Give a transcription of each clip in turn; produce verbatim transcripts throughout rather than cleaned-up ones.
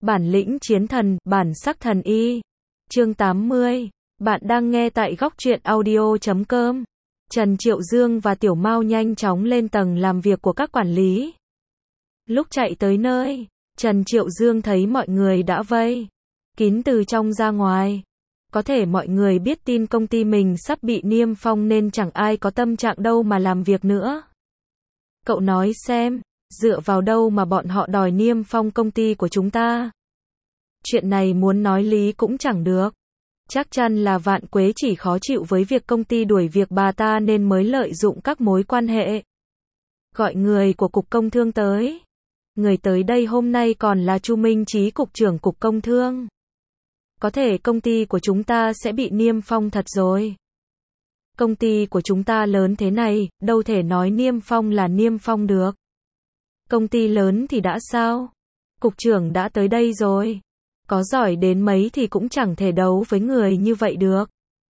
Bản lĩnh chiến thần, bản sắc thần y. Chương tám mươi. Bạn đang nghe tại góc truyện audio chấm com. Trần Triệu Dương và Tiểu Mao nhanh chóng lên tầng làm việc của các quản lý. Lúc chạy tới nơi, Trần Triệu Dương thấy mọi người đã vây kín từ trong ra ngoài. Có thể mọi người biết tin công ty mình sắp bị niêm phong nên chẳng ai có tâm trạng đâu mà làm việc nữa. Cậu nói xem, dựa vào đâu mà bọn họ đòi niêm phong công ty của chúng ta? Chuyện này muốn nói lý cũng chẳng được. Chắc chắn là Vạn Quế chỉ khó chịu với việc công ty đuổi việc bà ta nên mới lợi dụng các mối quan hệ. Gọi người của Cục Công Thương tới. Người tới đây hôm nay còn là Chu Minh Chí, Cục trưởng Cục Công Thương. Có thể công ty của chúng ta sẽ bị niêm phong thật rồi. Công ty của chúng ta lớn thế này, đâu thể nói niêm phong là niêm phong được. Công ty lớn thì đã sao? Cục trưởng đã tới đây rồi. Có giỏi đến mấy thì cũng chẳng thể đấu với người như vậy được.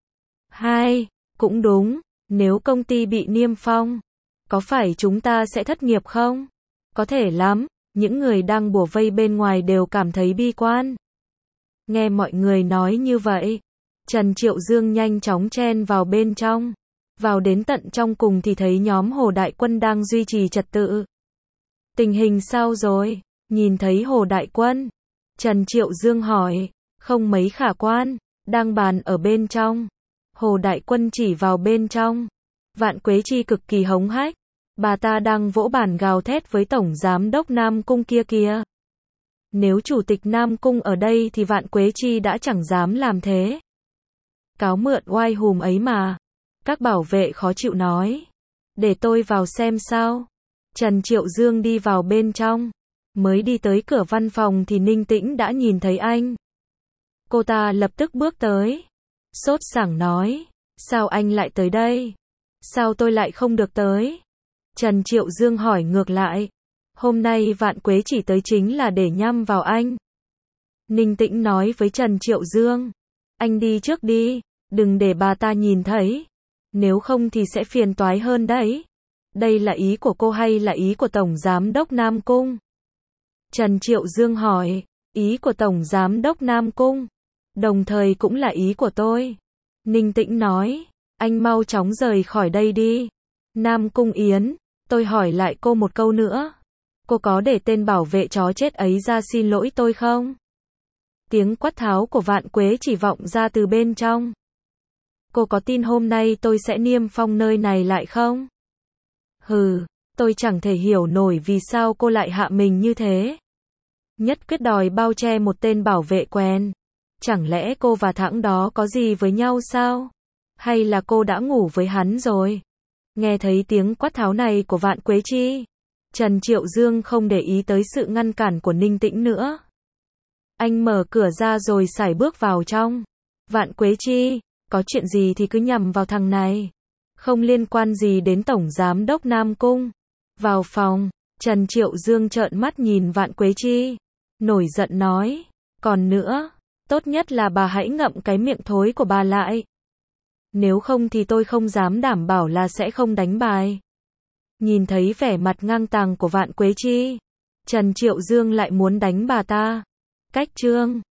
Hai, cũng đúng, nếu công ty bị niêm phong, có phải chúng ta sẽ thất nghiệp không? Có thể lắm, những người đang bủa vây bên ngoài đều cảm thấy bi quan. Nghe mọi người nói như vậy, Trần Triệu Dương nhanh chóng chen vào bên trong. Vào đến tận trong cùng thì thấy nhóm Hồ Đại Quân đang duy trì trật tự. Tình hình sao rồi? Nhìn thấy Hồ Đại Quân, Trần Triệu Dương hỏi. Không mấy khả quan, đang bàn ở bên trong. Hồ Đại Quân chỉ vào bên trong. Vạn Quế Chi cực kỳ hống hách. Bà ta đang vỗ bàn gào thét với Tổng Giám đốc Nam Cung kia kìa. Nếu Chủ tịch Nam Cung ở đây thì Vạn Quế Chi đã chẳng dám làm thế. Cáo mượn oai hùm ấy mà. Các bảo vệ khó chịu nói. Để tôi vào xem sao. Trần Triệu Dương đi vào bên trong. Mới đi tới cửa văn phòng thì Ninh Tĩnh đã nhìn thấy anh. Cô ta lập tức bước tới. Sốt sảng nói. Sao anh lại tới đây? Sao tôi lại không được tới? Trần Triệu Dương hỏi ngược lại. Hôm nay Vạn Quế chỉ tới chính là để nhăm vào anh. Ninh Tĩnh nói với Trần Triệu Dương. Anh đi trước đi, đừng để bà ta nhìn thấy. Nếu không thì sẽ phiền toái hơn đấy. Đây là ý của cô hay là ý của Tổng Giám đốc Nam Cung? Trần Triệu Dương hỏi. Ý của Tổng Giám đốc Nam Cung. Đồng thời cũng là ý của tôi. Ninh Tĩnh nói. Anh mau chóng rời khỏi đây đi. Nam Cung Yến, tôi hỏi lại cô một câu nữa. Cô có để tên bảo vệ chó chết ấy ra xin lỗi tôi không? Tiếng quát tháo của Vạn Quế chỉ vọng ra từ bên trong. Cô có tin hôm nay tôi sẽ niêm phong nơi này lại không? Hừ, tôi chẳng thể hiểu nổi vì sao cô lại hạ mình như thế. Nhất quyết đòi bao che một tên bảo vệ quen. Chẳng lẽ cô và thằng đó có gì với nhau sao? Hay là cô đã ngủ với hắn rồi? Nghe thấy tiếng quát tháo này của Vạn Quế Chi, Trần Triệu Dương không để ý tới sự ngăn cản của Ninh Tĩnh nữa. Anh mở cửa ra rồi sải bước vào trong. Vạn Quế Chi, có chuyện gì thì cứ nhằm vào thằng này. Không liên quan gì đến Tổng Giám đốc Nam Cung. Vào phòng, Trần Triệu Dương trợn mắt nhìn Vạn Quế Chi. Nổi giận nói. Còn nữa, tốt nhất là bà hãy ngậm cái miệng thối của bà lại. Nếu không thì tôi không dám đảm bảo là sẽ không đánh bài. Nhìn thấy vẻ mặt ngang tàng của Vạn Quế Chi, Trần Triệu Dương lại muốn đánh bà ta. Cách chương